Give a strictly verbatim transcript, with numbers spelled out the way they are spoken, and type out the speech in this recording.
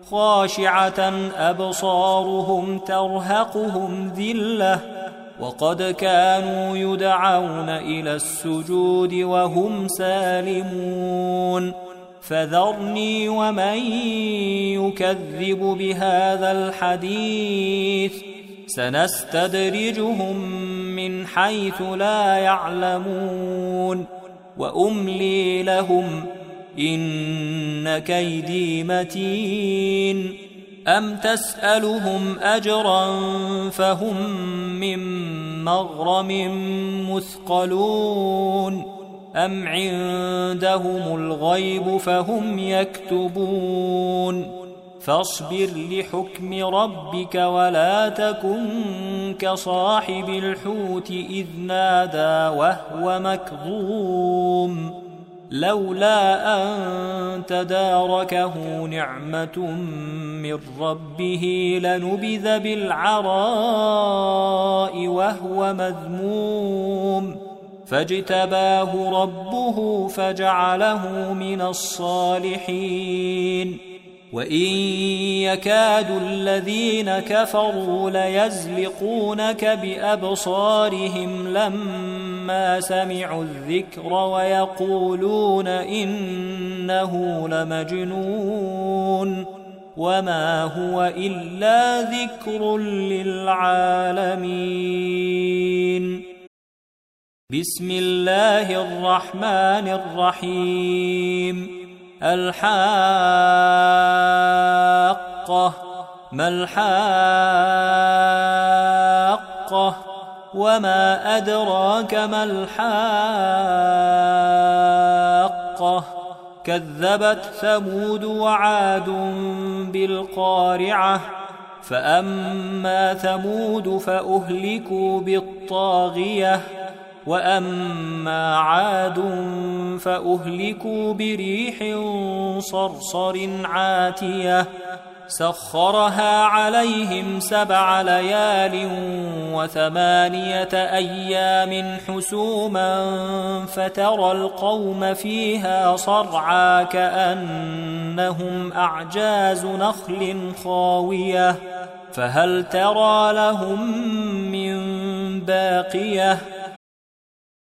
خاشعة أبصارهم ترهقهم ذلة وقد كانوا يدعون إلى السجود وهم سالمون فذرني ومن يكذب بهذا الحديث سنستدرجهم من حيث لا يعلمون وأملي لهم إن كيدي متين أم تسألهم أجرا فهم من مغرم مثقلون أم عندهم الغيب فهم يكتبون فاصبر لحكم ربك ولا تكن كصاحب الحوت إذ نادى وهو مكظوم لولا أن تداركه نعمة من ربه لنبذ بالعراء وهو مذموم فاجتباه ربه فجعله من الصالحين وإن يكاد الذين كفروا ليزلقونك بأبصارهم لما سمعوا الذكر ويقولون إنه لمجنون وما هو إلا ذكر للعالمين بسم الله الرحمن الرحيم الحاقة ما الحاقة وما أدراك ما الحاقة كذبت ثمود وعاد بالقارعة فأما ثمود فأهلكوا بالطاغية وأما عاد فأهلكوا بريح صرصر عاتية سخرها عليهم سبع ليال وثمانية أيام حسوما فترى القوم فيها صرعى كأنهم أعجاز نخل خاوية فهل ترى لهم من باقية